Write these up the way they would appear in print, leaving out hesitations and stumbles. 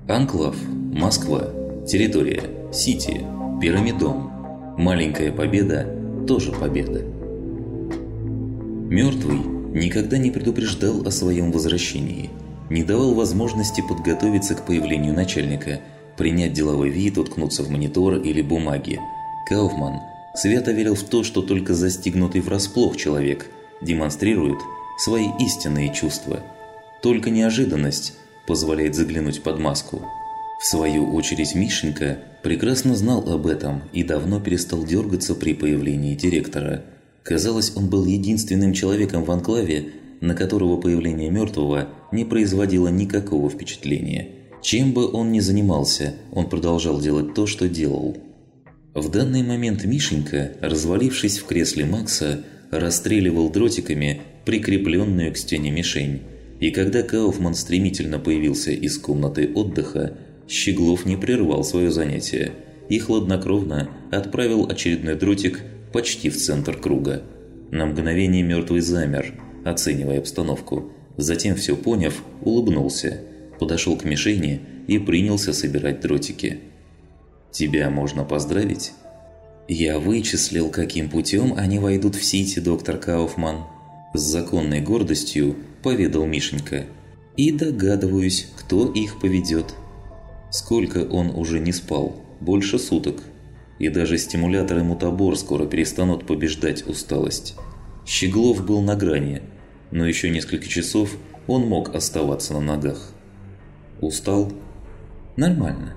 Анклав, Москва, территория, Сити, Пирамидон. Маленькая победа – тоже победа. Мертвый никогда не предупреждал о своем возвращении, не давал возможности подготовиться к появлению начальника, принять деловой вид, уткнуться в монитор или бумаги. Кауфман свято верил в то, что только застигнутый врасплох человек демонстрирует свои истинные чувства. Только неожиданность позволяет заглянуть под маску. В свою очередь Мишенька прекрасно знал об этом и давно перестал дергаться при появлении директора. Казалось, он был единственным человеком в анклаве, на которого появление мертвого не производило никакого впечатления. Чем бы он ни занимался, он продолжал делать то, что делал. В данный момент Мишенька, развалившись в кресле Макса, расстреливал дротиками прикрепленную к стене мишень. И когда Кауфман стремительно появился из комнаты отдыха, Щеглов не прервал свое занятие и хладнокровно отправил очередной дротик почти в центр круга. На мгновение мертвый замер, оценивая обстановку. Затем, все поняв, улыбнулся, подошел к мишени и принялся собирать дротики. «Тебя можно поздравить?» «Я вычислил, каким путем они войдут в Сити, доктор Кауфман», – с законной гордостью поведал Мишенька. «И догадываюсь, кто их поведет». Сколько он уже не спал? Больше суток. И даже стимуляторы мутабор скоро перестанут побеждать усталость. Щеглов был на грани, но еще несколько часов он мог оставаться на ногах. Устал? Нормально.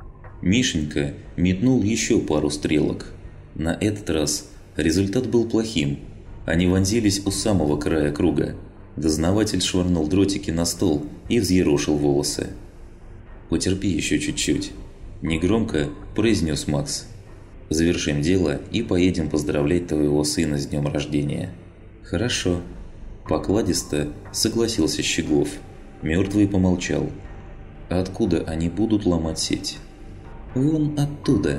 Мишенька метнул еще пару стрелок. На этот раз результат был плохим. Они вонзились у самого края круга. Дознаватель швырнул дротики на стол и взъерошил волосы. «Потерпи еще чуть-чуть», – негромко произнес Макс. «Завершим дело и поедем поздравлять твоего сына с днем рождения». «Хорошо», – покладисто согласился Щеглов. Мертвый помолчал. «А откуда они будут ломать сеть?» «Вон оттуда».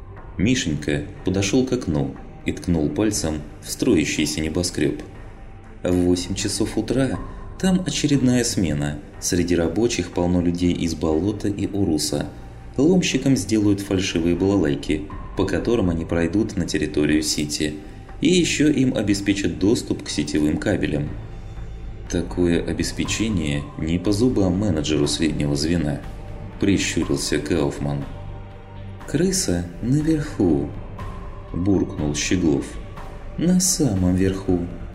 Мишенька подошел к окну и ткнул пальцем в строящийся небоскреб. «В 8 часов утра там очередная смена. Среди рабочих полно людей из болота и Уруса. Ломщикам сделают фальшивые балалайки, по которым они пройдут на территорию Сити. И еще им обеспечат доступ к сетевым кабелям». «Такое обеспечение не по зубам менеджеру среднего звена», – прищурился Кауфман. «Крыса наверху», – буркнул Щеглов. «На самом верху».